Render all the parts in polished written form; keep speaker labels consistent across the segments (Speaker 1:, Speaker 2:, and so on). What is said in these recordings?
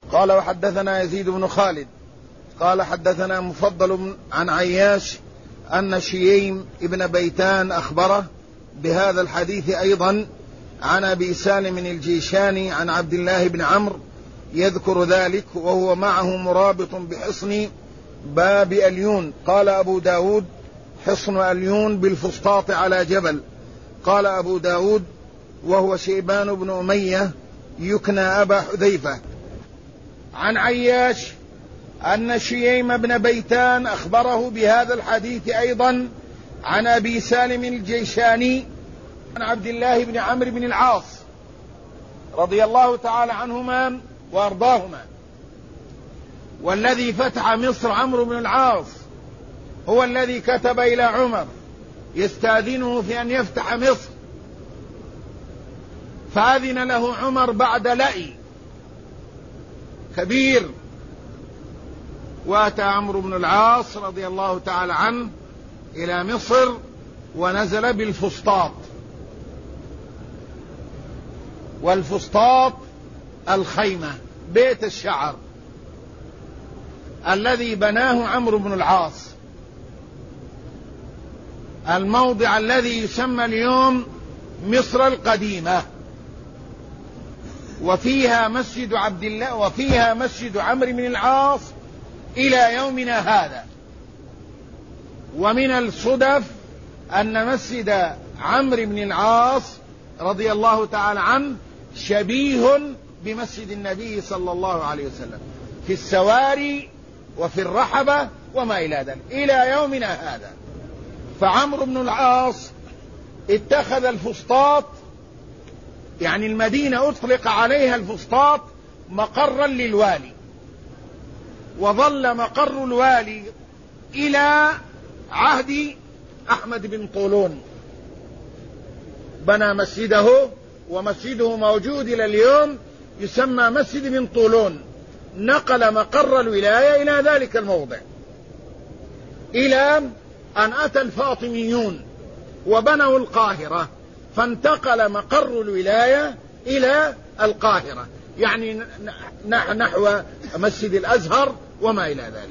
Speaker 1: قال وحدثنا يزيد بن خالد قال حدثنا مفضل عن عياش أن شييم ابن بيتان أخبره بهذا الحديث أيضا عن أبي سالم الجيشاني عن عبد الله بن عمرو يذكر ذلك وهو معه مرابط بحصن باب أليون. قال أبو داود حصن أليون بالفسطاط على جبل. قال أبو داود وهو شيبان بن أمية يكنى أبا حذيفة. عن عياش أن شييم بن بيتان أخبره بهذا الحديث أيضا عن أبي سالم الجيشاني عن عبد الله بن عمرو بن العاص رضي الله تعالى عنهما وأرضاهما. والذي فتح مصر عمرو بن العاص هو الذي كتب إلى عمر يستأذنه في أن يفتح مصر، فأذن له عمر بعد لأي كبير، وأتى عمرو بن العاص رضي الله تعالى عنه إلى مصر ونزل بالفسطاط. والفسطاط الخيمة بيت الشعر الذي بناه عمرو بن العاص، الموضع الذي يسمى اليوم مصر القديمة، وفيها مسجد عبد الله وفيها مسجد عمرو بن العاص إلى يومنا هذا. ومن الصدف أن مسجد عمرو بن العاص رضي الله تعالى عنه شبيه بمسجد النبي صلى الله عليه وسلم في السواري وفي الرحبة وما إلى ذلك إلى يومنا هذا. فعمرو بن العاص اتخذ الفسطاط، يعني المدينة أطلق عليها الفسطاط مقرا للوالي، وظل مقر الوالي إلى عهد أحمد بن طولون، بنى مسجده ومسجده موجود إلى اليوم يسمى مسجد بن طولون. نقل مقر الولاية إلى ذلك الموضع إلى أن أتى الفاطميون وبنوا القاهرة، فانتقل مقر الولاية إلى القاهرة، يعني نحو مسجد الأزهر وما إلى ذلك.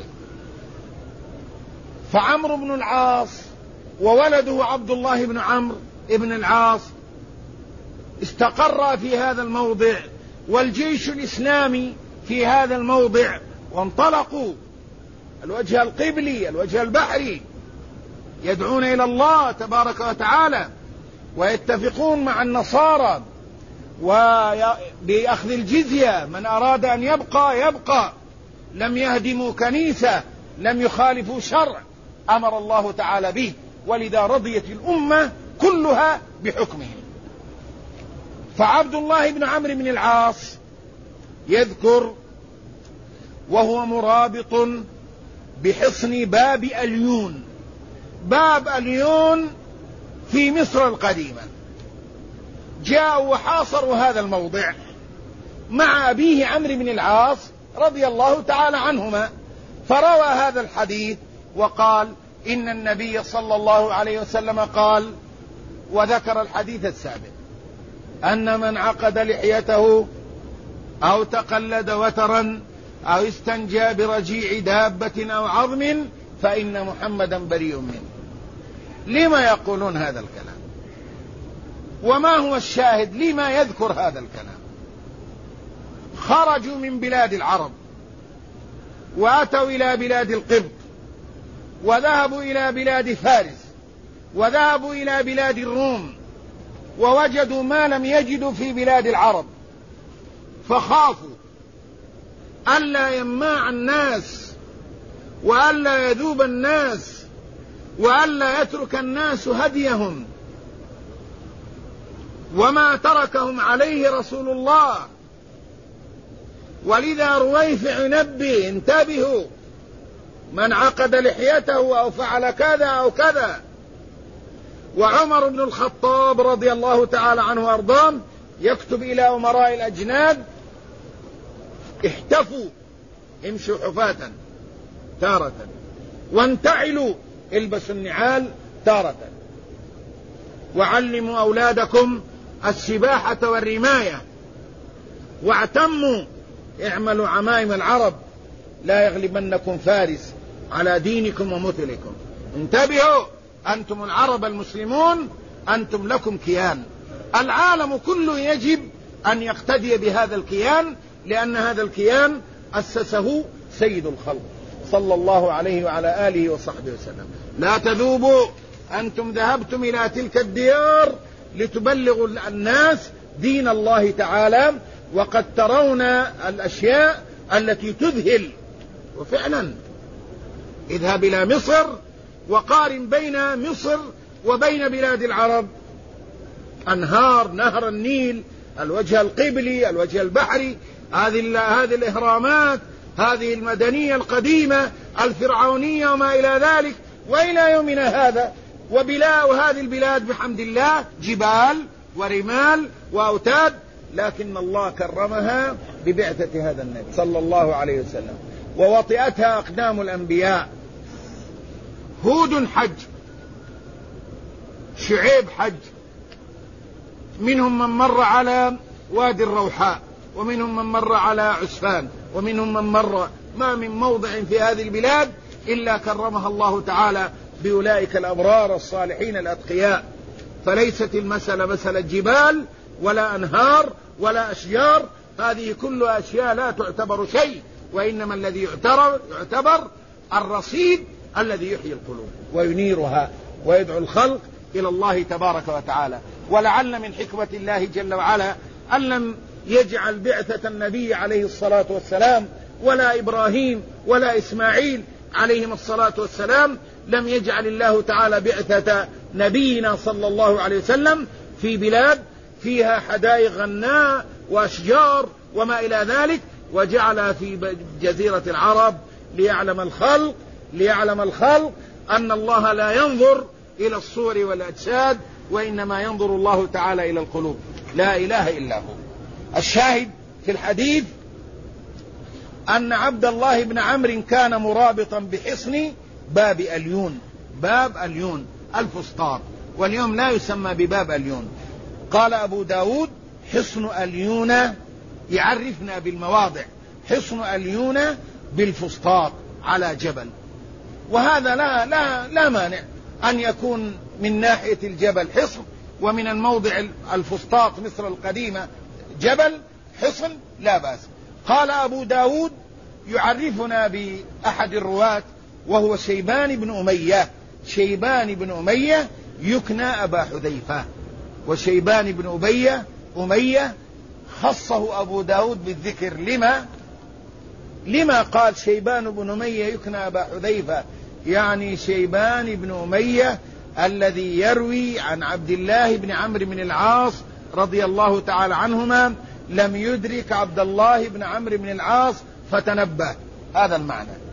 Speaker 1: فعمرو بن العاص وولده عبد الله بن عمرو بن العاص استقر في هذا الموضع، والجيش الإسلامي في هذا الموضع، وانطلقوا الوجه القبلي الوجه البحري يدعون إلى الله تبارك وتعالى، ويتفقون مع النصارى وبأخذ الجزية، من أراد أن يبقى. لم يهدموا كنيسة، لم يخالفوا شرع أمر الله تعالى به، ولذا رضيت الأمة كلها بحكمهم. فعبد الله بن عمرو بن العاص يذكر وهو مرابط بحصن باب أليون. باب أليون في مصر القديمة، جاءوا وحاصروا هذا الموضع مع أبيه عمرو بن العاص رضي الله تعالى عنهما، فروى هذا الحديث وقال إن النبي صلى الله عليه وسلم قال، وذكر الحديث السابق أن من عقد لحيته أو تقلد وترا أو استنجى برجيع دابة أو عظم فإن محمدا بريء منه. لما يقولون هذا الكلام؟ وما هو الشاهد لما يذكر هذا الكلام؟ خرجوا من بلاد العرب وأتوا إلى بلاد القبط، وذهبوا إلى بلاد فارس، وذهبوا إلى بلاد الروم، ووجدوا ما لم يجدوا في بلاد العرب، فخافوا ألا يماع الناس وألا يذوب الناس وألا يترك الناس هديهم وما تركهم عليه رسول الله. ولذا رويفع ينبه انتبهوا، من عقد لحيته أو فعل كذا أو كذا. وعمر بن الخطاب رضي الله تعالى عنه وأرضاه يكتب إلى أمراء الأجناد احتفوا، امشوا حفاة تارة، وانتعلوا، البسوا النعال تارة، وعلموا أولادكم السباحة والرماية، واعتموا اعملوا عمائم العرب لا يغلبنكم فارس على دينكم ومثلكم. انتبهوا، أنتم العرب المسلمون، أنتم لكم كيان، العالم كله يجب أن يقتدي بهذا الكيان، لأن هذا الكيان أسسه سيد الخلق صلى الله عليه وعلى آله وصحبه وسلم. لا تذوبوا، أنتم ذهبتم إلى تلك الديار لتبلغوا الناس دين الله تعالى، وقد ترون الأشياء التي تذهل. وفعلا اذهب إلى مصر وقارن بين مصر وبين بلاد العرب، أنهار، نهر النيل، الوجه القبلي، الوجه البحري، هذه الإهرامات، هذه المدنية القديمة الفرعونية وما إلى ذلك، وإلى يومنا هذا. وهذه البلاد بحمد الله جبال ورمال وأوتاد، لكن الله كرمها ببعثة هذا النبي صلى الله عليه وسلم، ووطئتها أقدام الأنبياء. هود حج، شعيب حج، منهم من مر على وادي الروحاء، ومنهم من مر على عسفان، ومنهم من مر، ما من موضع في هذه البلاد إلا كرمها الله تعالى بأولئك الأبرار الصالحين الأتقياء. فليست المسألة مسألة جبال ولا أنهار ولا أشجار، هذه كلها أشياء لا تعتبر شيء، وإنما الذي يعتبر الرصيد الذي يحيي القلوب وينيرها ويدعو الخلق إلى الله تبارك وتعالى. ولعل من حكمة الله جل وعلا أن لم يجعل بعثة النبي عليه الصلاة والسلام ولا إبراهيم ولا إسماعيل عليهم الصلاة والسلام، لم يجعل الله تعالى بعثة نبينا صلى الله عليه وسلم في بلاد فيها حدائق غناء وأشجار وما إلى ذلك، وجعلها في جزيرة العرب ليعلم الخلق أن الله لا ينظر إلى الصور والأجساد، وإنما ينظر الله تعالى إلى القلوب. لا إله إلا هو. الشاهد في الحديث أن عبد الله بن عمرو كان مرابطا بحصن باب أليون، باب أليون الفسطاط، واليوم لا يسمى بباب أليون. قال أبو داود حصن أليون، يعرفنا بالمواضع، حصن أليون بالفسطاط على جبل. وهذا لا مانع أن يكون من ناحية الجبل حصن، ومن الموضع الفسطاط مصر القديمة جبل حصن، لا بأس. قال أبو داود يعرفنا بأحد الرواة وهو شيبان بن أمية يكنى أبا حذيفة. وشيبان بن أمية خصه أبو داود بالذكر. لما قال شيبان بن أمية يكنى أبا حذيفة؟ يعني شيبان بن أمية الذي يروي عن عبد الله بن عمرو بن العاص رضي الله تعالى عنهما، لم يدرك عبد الله بن عمرو بن العاص فتنبه، هذا المعنى.